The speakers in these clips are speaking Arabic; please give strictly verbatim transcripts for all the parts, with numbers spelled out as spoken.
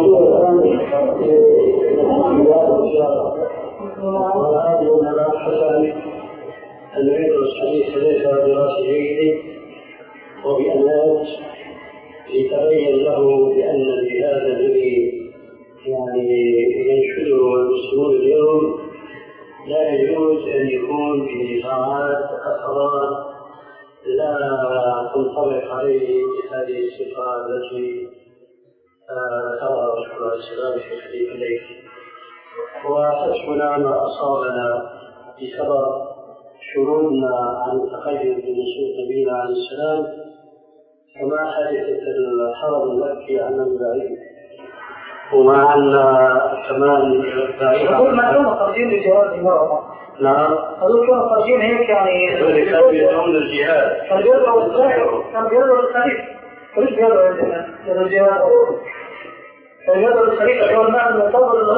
وهذه النبات حسن أن يدرس حديث ليس دراسة جيدة وبأنات يتبين له بأن الجهاد الذي يعني ينشده المسلمون اليوم لا يجوز أن يكون بنزاعات أسرار لا تنطبق عليه هذه الصفة التي ذكرها رسول الله صلى الله عليه وسلم في حديث الليل. وحسبنا ما أصابنا بسبب شرودنا عن التقيد بنصوص نبينا عليه السلام كما حدثت الحرم المكي عن البعيد ومع أن كمان يقول ما كانوا خارجين للجهاد المرأة. نعم هذول كانوا خارجين هيك يعني كانوا يدعون للجهاد كانوا يدعوا للجهاد كانوا يدعوا للخليفة ليش يدعوا للجهاد كانوا يدعوا للخليفة هو المعنى المفضل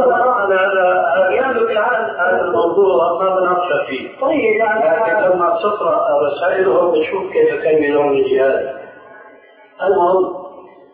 هذا الموضوع ما بنقصد فيه. طيب يعني لما تقرأ رسائلهم بتشوف كيف كانوا يدعون للجهاد. المهم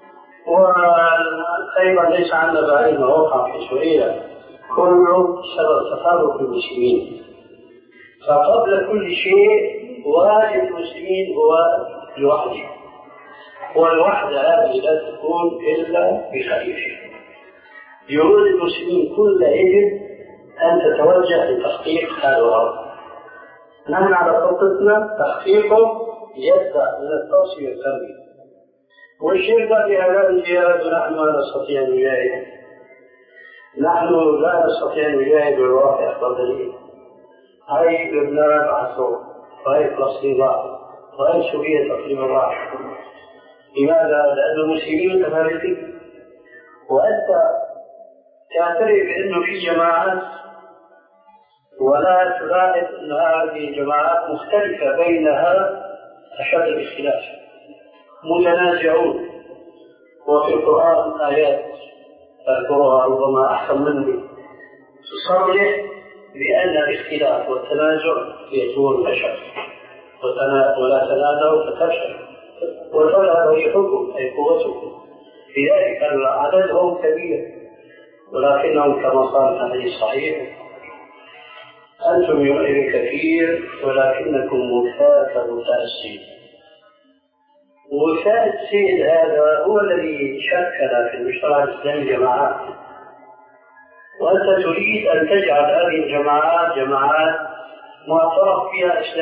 وأيضا ليس عندنا بعيد ما وقع في سوريا كله سبب تفرق المسلمين. فقبل كل شيء واجب المسلمين هو الوحدة، والوحدة هذه لا تكون إلا بخليفة. يريد المسلمين كل يجب أن تتوجه لتحقيق هذا الأمر. نحن على خطتنا تحقيقه يبدأ من التوصية والتربية. والشيء في هذا الجهاد نحن لا نستطيع أن نجاهد، نحن لا نستطيع أن نجاهد بالواقع أكبر دليل. هاي لبنان عصور، وهي فلسطين واحد، وهي سوريا تقريبا واحد. لماذا؟ لأن المسلمين متفرقين، وأنت تعترف بأنه في جماعات ولا تلاحظ أن هذه الجماعات مختلفة بينها أشد الاختلاف، متنازعون. وفي القرآن آيات أذكرها ربما أحسن مني تصرح بأن الاختلاف والتنازع يزول البشر، ولا تنازعوا فتفشل وتذهب ريحكم أي قوتكم. لذلك عددهم كبير ولكنهم كما قال الحديث الصحيح أنتم يومئذ كثير ولكنكم وفاء كوفاء السيل. وفاء السيل هذا هو الذي شكل في المجتمع الإسلامي جماعات، وأنت تريد أن تجعل هذه الجماعات جماعات معترف فيها إسلام.